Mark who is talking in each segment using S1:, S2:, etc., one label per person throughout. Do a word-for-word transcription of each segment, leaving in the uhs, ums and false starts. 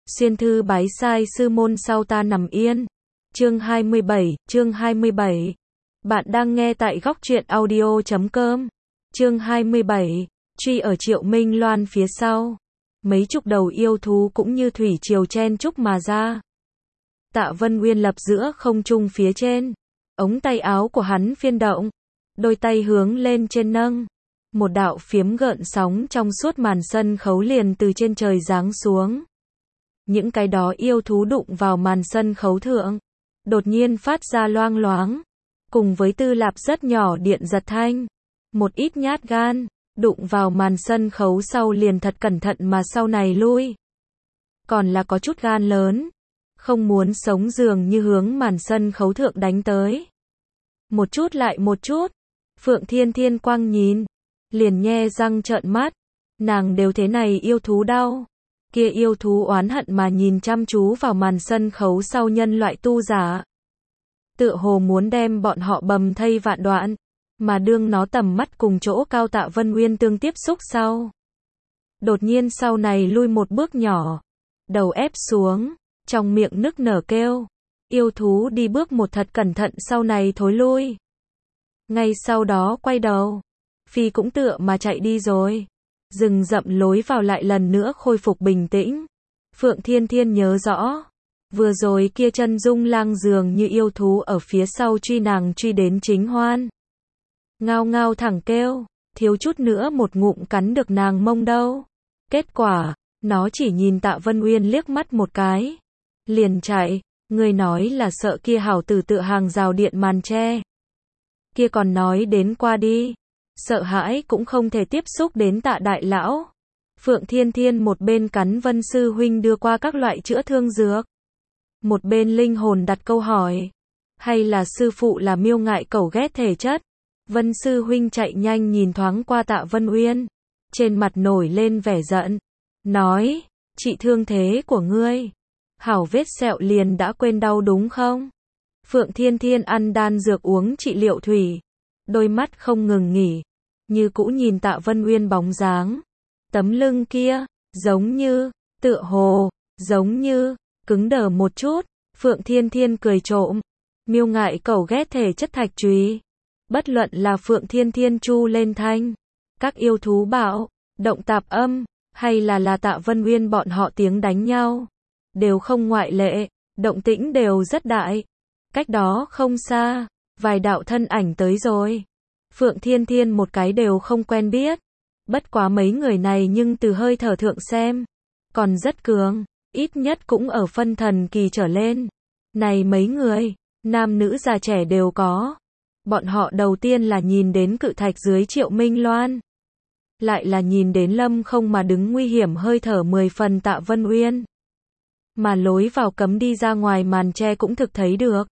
S1: Xuyên thư bái sai sư môn sau ta nằm yên. Chương hai mươi bảy, chương hai mươi bảy. Bạn đang nghe tại góc truyện audio chấm com. Chương hai mươi bảy, truy ở Triệu Minh Loan phía sau. Mấy chục đầu yêu thú cũng như thủy triều chen chúc mà ra. Tạ Vân Uyên lập giữa không trung phía trên. Ống tay áo của hắn phiên động. Đôi tay hướng lên trên nâng. Một đạo phiếm gợn sóng trong suốt màn sân khấu liền từ trên trời giáng xuống. Những cái đó yêu thú đụng vào màn sân khấu thượng. Đột nhiên phát ra loang loáng. Cùng với tư lạp rất nhỏ điện giật thanh. Một ít nhát gan. Đụng vào màn sân khấu sau liền thật cẩn thận mà sau này lui. Còn là có chút gan lớn. Không muốn sống dường như hướng màn sân khấu thượng đánh tới. Một chút lại một chút. Phượng Thiên Thiên quang nhìn. Liền nhe răng trợn mắt. Nàng đều thế này yêu thú đau. Kia yêu thú oán hận mà nhìn chăm chú vào màn sân khấu sau nhân loại tu giả. Tựa hồ muốn đem bọn họ bầm thây vạn đoạn. Mà đương nó tầm mắt cùng chỗ cao Tạ Vân Uyên tương tiếp xúc sau. Đột nhiên sau này lui một bước nhỏ. Đầu ép xuống. Trong miệng nức nở kêu. Yêu thú đi bước một thật cẩn thận sau này thối lui. Ngay sau đó quay đầu. Phi cũng tựa mà chạy đi rồi. Rừng rậm lối vào lại lần nữa khôi phục bình tĩnh. Phượng Thiên Thiên nhớ rõ. Vừa rồi kia chân dung lang dường như yêu thú ở phía sau truy nàng truy đến chính hoan. Ngao ngao thẳng kêu. Thiếu chút nữa một ngụm cắn được nàng mông đâu. Kết quả, nó chỉ nhìn Tạ Vân Uyên liếc mắt một cái. Liền chạy. Người nói là sợ kia hảo tử tựa hàng rào điện màn tre. Kia còn nói đến qua đi. Sợ hãi cũng không thể tiếp xúc đến Tạ đại lão. Phượng Thiên Thiên một bên cắn Vân sư huynh đưa qua các loại chữa thương dược. Một bên linh hồn đặt câu hỏi. Hay là sư phụ là miêu ngại cẩu ghét thể chất? Vân sư huynh chạy nhanh nhìn thoáng qua Tạ Vân Uyên. Trên mặt nổi lên vẻ giận. Nói, trị thương thế của ngươi. Hảo vết sẹo liền đã quên đau đúng không? Phượng Thiên Thiên ăn đan dược uống trị liệu thủy. Đôi mắt không ngừng nghỉ. Như cũ nhìn Tạ Vân Uyên bóng dáng. Tấm lưng kia, giống như, tựa hồ, giống như, cứng đờ một chút. Phượng Thiên Thiên cười trộm. Miêu ngại cẩu ghét thể chất thạch trùy. Bất luận là Phượng Thiên Thiên chu lên thanh. Các yêu thú bạo, động tạp âm, hay là là Tạ Vân Uyên bọn họ tiếng đánh nhau. Đều không ngoại lệ, động tĩnh đều rất đại. Cách đó không xa, vài đạo thân ảnh tới rồi. Phượng Thiên Thiên một cái đều không quen biết. Bất quá mấy người này nhưng từ hơi thở thượng xem. Còn rất cường, ít nhất cũng ở phân thần kỳ trở lên. Này mấy người, nam nữ già trẻ đều có. Bọn họ đầu tiên là nhìn đến cự thạch dưới Triệu Minh Loan. Lại là nhìn đến lâm không mà đứng nguy hiểm hơi thở mười phần Tạ Vân Uyên. Mà lối vào cấm đi ra ngoài màn tre cũng thực thấy được.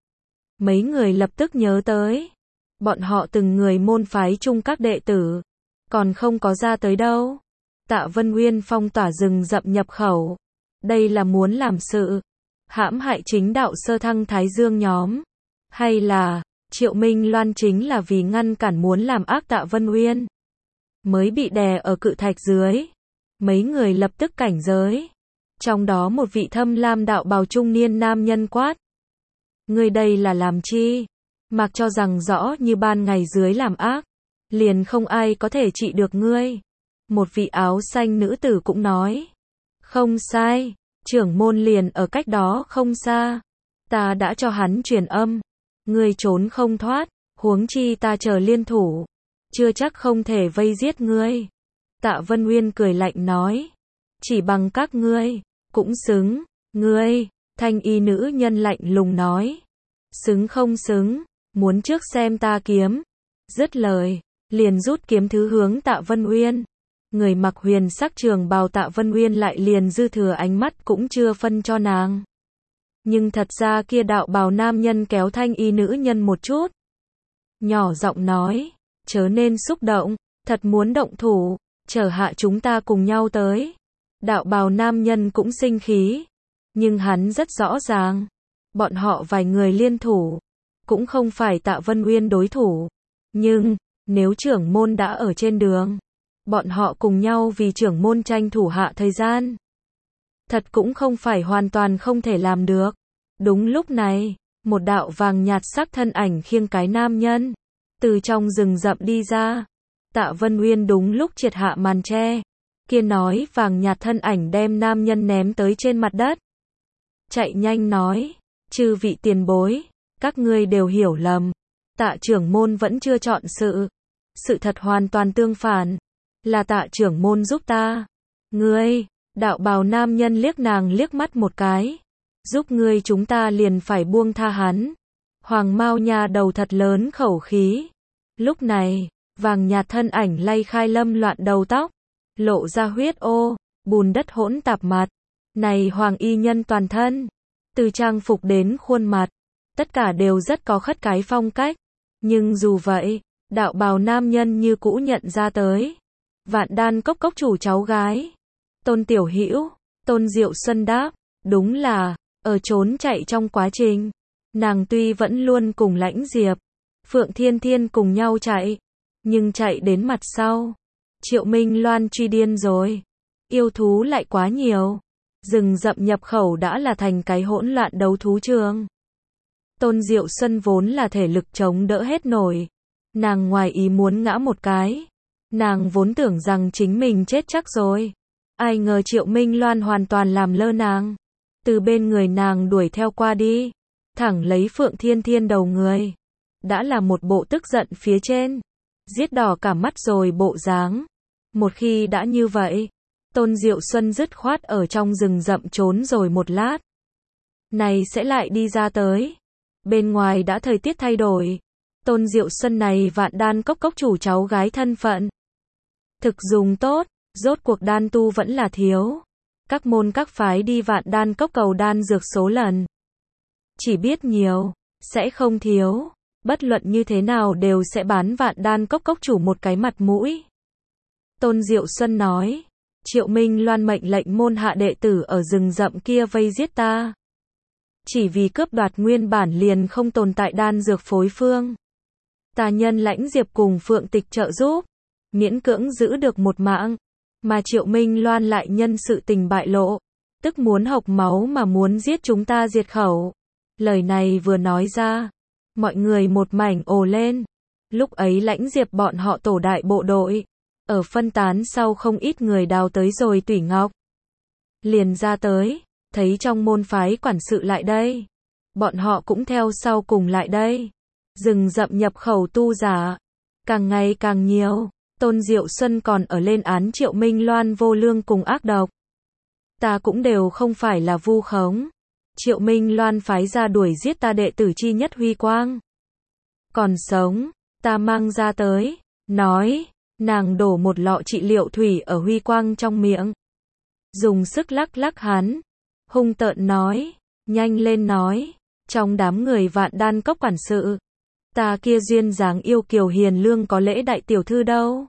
S1: Mấy người lập tức nhớ tới. Bọn họ từng người môn phái chung các đệ tử. Còn không có ra tới đâu. Tạ Vân Uyên phong tỏa rừng rậm nhập khẩu. Đây là muốn làm sự. Hãm hại chính đạo sơ thăng Thái Dương nhóm. Hay là, Triệu Minh Loan chính là vì ngăn cản muốn làm ác Tạ Vân Uyên. Mới bị đè ở cự thạch dưới. Mấy người lập tức cảnh giới. Trong đó một vị thâm lam đạo bào trung niên nam nhân quát. Ngươi đây là làm chi? Mặc cho rằng rõ như ban ngày dưới làm ác. Liền không ai có thể trị được ngươi. Một vị áo xanh nữ tử cũng nói. Không sai, trưởng môn liền ở cách đó không xa. Ta đã cho hắn truyền âm. Ngươi trốn không thoát, huống chi ta chờ liên thủ. Chưa chắc không thể vây giết ngươi. Tạ Vân Uyên cười lạnh nói. Chỉ bằng các ngươi, cũng xứng, ngươi, thanh y nữ nhân lạnh lùng nói. Xứng không xứng, muốn trước xem ta kiếm. Dứt lời, liền rút kiếm thứ hướng Tạ Vân Uyên. Người mặc huyền sắc trường bào Tạ Vân Uyên lại liền dư thừa ánh mắt cũng chưa phân cho nàng. Nhưng thật ra kia đạo bào nam nhân kéo thanh y nữ nhân một chút. Nhỏ giọng nói, chớ nên xúc động, thật muốn động thủ, chờ hạ chúng ta cùng nhau tới. Đạo bào nam nhân cũng sinh khí. Nhưng hắn rất rõ ràng. Bọn họ vài người liên thủ. Cũng không phải Tạ Vân Uyên đối thủ. Nhưng, nếu trưởng môn đã ở trên đường. Bọn họ cùng nhau vì trưởng môn tranh thủ hạ thời gian. thật cũng không phải hoàn toàn không thể làm được. Đúng lúc này, một đạo vàng nhạt sắc thân ảnh khiêng cái nam nhân, từ trong rừng rậm đi ra. Tạ Vân Uyên đúng lúc triệt hạ màn che, kia nói vàng nhạt thân ảnh đem nam nhân ném tới trên mặt đất. Chạy nhanh nói, chư vị tiền bối, các ngươi đều hiểu lầm. Tạ trưởng môn vẫn chưa chọn sự. Sự thật hoàn toàn tương phản. Là tạ trưởng môn giúp ta. Ngươi, đạo bào nam nhân liếc nàng liếc mắt một cái. Giúp ngươi chúng ta liền phải buông tha hắn. Hoàng Mao Nha đầu thật lớn khẩu khí. Lúc này, vàng nhạt thân ảnh lay khai lâm loạn đầu tóc, lộ ra huyết ô, bùn đất hỗn tạp mặt. Này hoàng y nhân toàn thân, từ trang phục đến khuôn mặt, tất cả đều rất có khất cái phong cách. Nhưng dù vậy, đạo bào nam nhân như cũ nhận ra tới. Vạn Đan Cốc cốc chủ cháu gái. Tôn Tiểu Hữu, Tôn Diệu Xuân đáp, đúng là, ở trốn chạy trong quá trình, nàng tuy vẫn luôn cùng Lãnh Diệp, Phượng Thiên Thiên cùng nhau chạy, nhưng chạy đến mặt sau, Triệu Minh Loan truy điên rồi. Yêu thú lại quá nhiều. Rừng rậm nhập khẩu đã là thành cái hỗn loạn đấu thú trường. Tôn Diệu Xuân vốn là thể lực chống đỡ hết nổi. Nàng ngoài ý muốn ngã một cái. Nàng vốn tưởng rằng chính mình chết chắc rồi. Ai ngờ Triệu Minh Loan hoàn toàn làm lơ nàng. Từ bên người nàng đuổi theo qua đi. Thẳng lấy Phượng Thiên Thiên đầu người. Đã là một bộ tức giận phía trên. Giết đỏ cả mắt rồi bộ dáng. Một khi đã như vậy, Tôn Diệu Xuân dứt khoát ở trong rừng rậm trốn rồi một lát. Này sẽ lại đi ra tới. Bên ngoài đã thời tiết thay đổi. Tôn Diệu Xuân này Vạn Đan Cốc cốc chủ cháu gái thân phận. Thực dùng tốt, rốt cuộc đan tu vẫn là thiếu. Các môn các phái đi Vạn Đan Cốc cầu đan dược số lần. Chỉ biết nhiều, sẽ không thiếu. Bất luận như thế nào đều sẽ bán Vạn Đan Cốc cốc chủ một cái mặt mũi. Tôn Diệu Xuân nói, Triệu Minh Loan mệnh lệnh môn hạ đệ tử ở rừng rậm kia vây giết ta. Chỉ vì cướp đoạt nguyên bản liền không tồn tại đan dược phối phương. Ta nhân Lãnh Diệp cùng Phượng Tịch trợ giúp, miễn cưỡng giữ được một mạng, mà Triệu Minh Loan lại nhân sự tình bại lộ, tức muốn hộc máu mà muốn giết chúng ta diệt khẩu. Lời này vừa nói ra, mọi người một mảnh ồ lên. Lúc ấy Lãnh Diệp bọn họ tổ đại bộ đội, ở phân tán sau không ít người đào tới rồi Tủy Ngọc. Liền ra tới, thấy trong môn phái quản sự lại đây. Bọn họ cũng theo sau cùng lại đây. Rừng rậm nhập khẩu tu giả, càng ngày càng nhiều. Tôn Diệu Xuân còn ở lên án Triệu Minh Loan vô lương cùng ác độc. Ta cũng đều không phải là vu khống. Triệu Minh Loan phái ra đuổi giết ta đệ tử chi nhất Huy Quang. Còn sống, ta mang ra tới, nói, nàng đổ một lọ trị liệu thủy ở Huy Quang trong miệng. Dùng sức lắc lắc hắn, hung tợn nói, nhanh lên nói, trong đám người Vạn Đan Cốc quản sự, ta kia duyên dáng yêu kiều hiền lương có lễ đại tiểu thư đâu.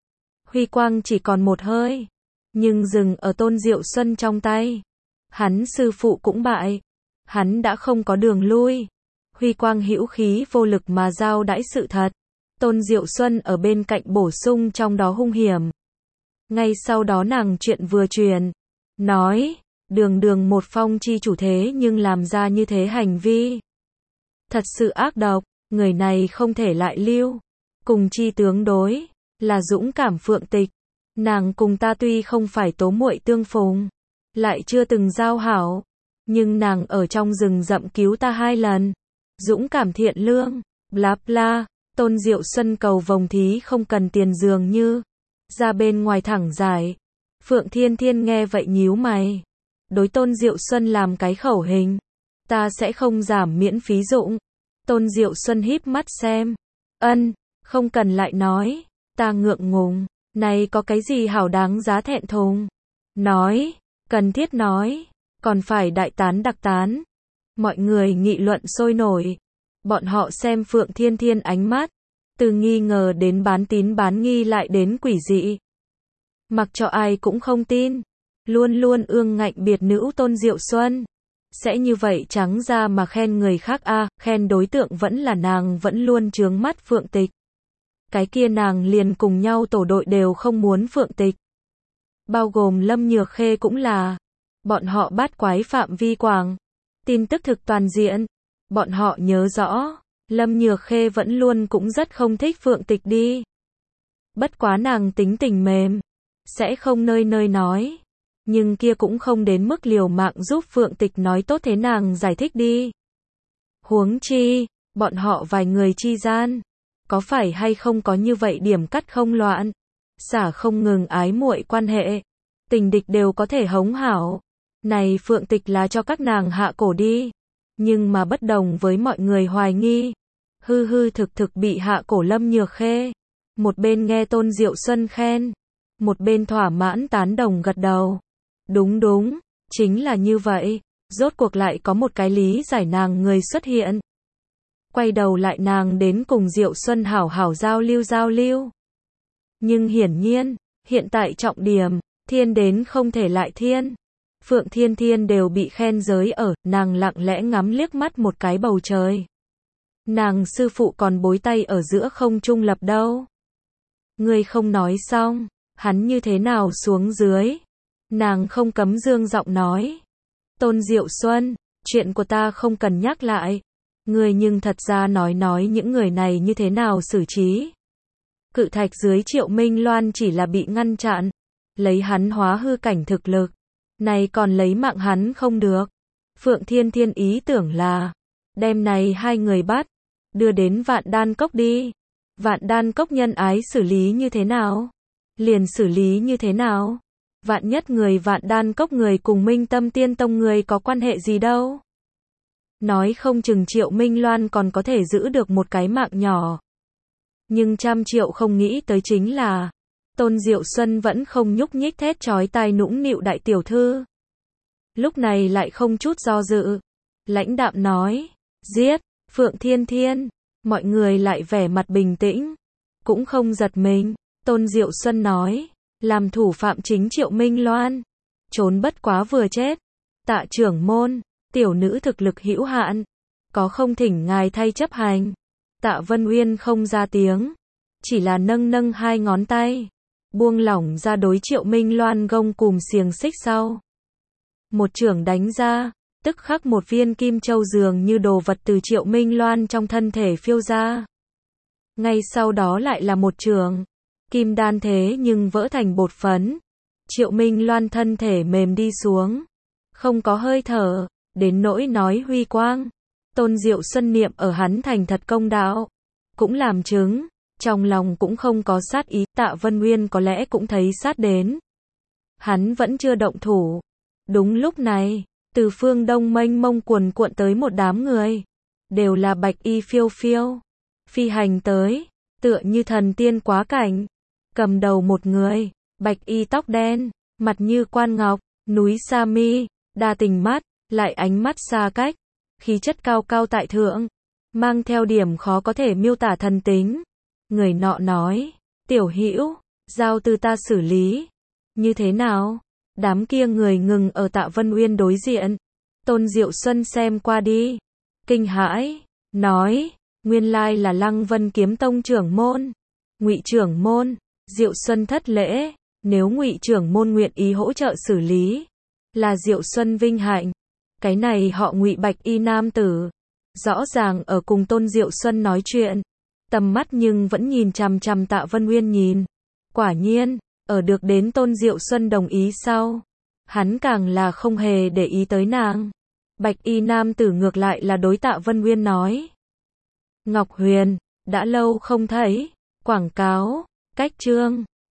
S1: Huy Quang chỉ còn một hơi, nhưng dừng ở Tôn Diệu Xuân trong tay. Hắn sư phụ cũng bại, hắn đã không có đường lui. Huy Quang hữu khí vô lực mà giao đãi sự thật. Tôn Diệu Xuân ở bên cạnh bổ sung trong đó hung hiểm. Ngay sau đó nàng chuyện vừa truyền, nói, đường đường một phong chi chủ thế nhưng làm ra như thế hành vi. Thật sự ác độc, người này không thể lại lưu. Cùng chi tướng đối, là dũng cảm Phượng Tịch. Nàng cùng ta tuy không phải tố muội tương phùng, lại chưa từng giao hảo, nhưng nàng ở trong rừng rậm cứu ta hai lần. Dũng cảm thiện lương, bla bla. Tôn Diệu Xuân cầu vồng thí không cần tiền dường như, ra bên ngoài thẳng giải. Phượng Thiên Thiên nghe vậy nhíu mày. Đối Tôn Diệu Xuân làm cái khẩu hình. Ta sẽ không giảm miễn phí dụng. Tôn Diệu Xuân híp mắt xem. Ân, không cần lại nói. Ta ngượng ngùng. Này có cái gì hảo đáng giá thẹn thùng. Nói, cần thiết nói. Còn phải đại tán đặc tán. Mọi người nghị luận sôi nổi. Bọn họ xem Phượng Thiên Thiên ánh mắt, từ nghi ngờ đến bán tín bán nghi lại đến quỷ dị. Mặc cho ai cũng không tin, luôn luôn ương ngạnh biệt nữ Tôn Diệu Xuân. Sẽ như vậy trắng ra mà khen người khác a, à, khen đối tượng vẫn là nàng vẫn luôn chướng mắt Phượng Tịch. Cái kia nàng liền cùng nhau tổ đội đều không muốn Phượng Tịch. Bao gồm Lâm Nhược Khê cũng là. Bọn họ bát quái phạm vi quảng. Tin tức thực toàn diện. Bọn họ nhớ rõ, Lâm Nhược Khê vẫn luôn cũng rất không thích Phượng Tịch đi. Bất quá nàng tính tình mềm, sẽ không nơi nơi nói. Nhưng kia cũng không đến mức liều mạng giúp Phượng Tịch nói tốt thế nàng giải thích đi. Huống chi, bọn họ vài người chi gian, có phải hay không có như vậy điểm cắt không loạn, xả không ngừng ái muội quan hệ, tình địch đều có thể hống hảo. Này Phượng Tịch là cho các nàng hạ cổ đi, nhưng mà bất đồng với mọi người hoài nghi, hư hư thực thực bị hạ cổ Lâm Nhược Khê. Một bên nghe Tôn Diệu Xuân khen, một bên thỏa mãn tán đồng gật đầu. Đúng đúng, chính là như vậy, rốt cuộc lại có một cái lý giải nàng người xuất hiện. Quay đầu lại nàng đến cùng Diệu Xuân hảo hảo giao lưu giao lưu. Nhưng hiển nhiên, hiện tại trọng điểm, thiên đến không thể lại thiên. Phượng Thiên Thiên đều bị khen giới ở, nàng lặng lẽ ngắm liếc mắt một cái bầu trời. Nàng sư phụ còn bối tay ở giữa không trung lập đâu. Ngươi không nói xong, hắn như thế nào xuống dưới? Nàng không cấm dương giọng nói. Tôn Diệu Xuân, chuyện của ta không cần nhắc lại. Ngươi nhưng thật ra nói nói những người này như thế nào xử trí. Cự thạch dưới Triệu Minh Loan chỉ là bị ngăn chặn, lấy hắn hóa hư cảnh thực lực, này còn lấy mạng hắn không được. Phượng Thiên Thiên ý tưởng là, đem này hai người bắt, đưa đến Vạn Đan Cốc đi. Vạn Đan Cốc nhân ái xử lý như thế nào? Liền xử lý như thế nào? Vạn nhất người Vạn Đan Cốc người cùng Minh Tâm Tiên Tông người có quan hệ gì đâu? Nói không chừng Triệu Minh Loan còn có thể giữ được một cái mạng nhỏ. Nhưng trăm triệu không nghĩ tới chính là, Tôn Diệu Xuân vẫn không nhúc nhích thét chói tai nũng nịu đại tiểu thư. Lúc này lại không chút do dự, lãnh đạm nói, giết, Phượng Thiên Thiên. Mọi người lại vẻ mặt bình tĩnh, cũng không giật mình. Tôn Diệu Xuân nói, làm thủ phạm chính Triệu Minh Loan, trốn bất quá vừa chết. Tạ trưởng môn, tiểu nữ thực lực hữu hạn, có không thỉnh ngài thay chấp hành. Tạ Vân Uyên không ra tiếng, chỉ là nâng nâng hai ngón tay, buông lỏng ra đối Triệu Minh Loan gông cùm xiềng xích sau. Một chưởng đánh ra, tức khắc một viên kim châu dường như đồ vật từ Triệu Minh Loan trong thân thể phiêu ra. Ngay sau đó lại là một chưởng, kim đan thế nhưng vỡ thành bột phấn. Triệu Minh Loan thân thể mềm đi xuống, không có hơi thở, đến nỗi nói huy quang. Tôn Diệu Xuân niệm ở hắn thành thật công đạo, cũng làm chứng, trong lòng cũng không có sát ý. Tạ Vân Nguyên có lẽ cũng thấy sát đến, hắn vẫn chưa động thủ. Đúng lúc này, từ phương đông mênh mông cuồn cuộn tới một đám người, đều là bạch y phiêu phiêu, phi hành tới, tựa như thần tiên quá cảnh. Cầm đầu một người, bạch y tóc đen, mặt như quan ngọc, núi sa mi, đa tình mắt, lại ánh mắt xa cách, khí chất cao cao tại thượng, mang theo điểm khó có thể miêu tả thần tính. Người nọ nói, tiểu hữu, giao từ ta xử lý. Như thế nào? Đám kia người ngừng ở Tạ Vân Uyên đối diện. Tôn Diệu Xuân xem qua đi, kinh hãi, nói, nguyên lai là Lăng Vân Kiếm Tông trưởng môn. Ngụy trưởng môn. Diệu Xuân thất lễ, nếu Ngụy trưởng môn nguyện ý hỗ trợ xử lý, là Diệu Xuân vinh hạnh. Cái này họ Ngụy bạch y nam tử, rõ ràng ở cùng Tôn Diệu Xuân nói chuyện, tầm mắt nhưng vẫn nhìn chằm chằm Tạ Vân Uyên nhìn. Quả nhiên, ở được đến Tôn Diệu Xuân đồng ý sau, hắn càng là không hề để ý tới nàng. Bạch y nam tử ngược lại là đối Tạ Vân Uyên nói, Ngọc Huyền, đã lâu không thấy, quảng cáo, cách chương.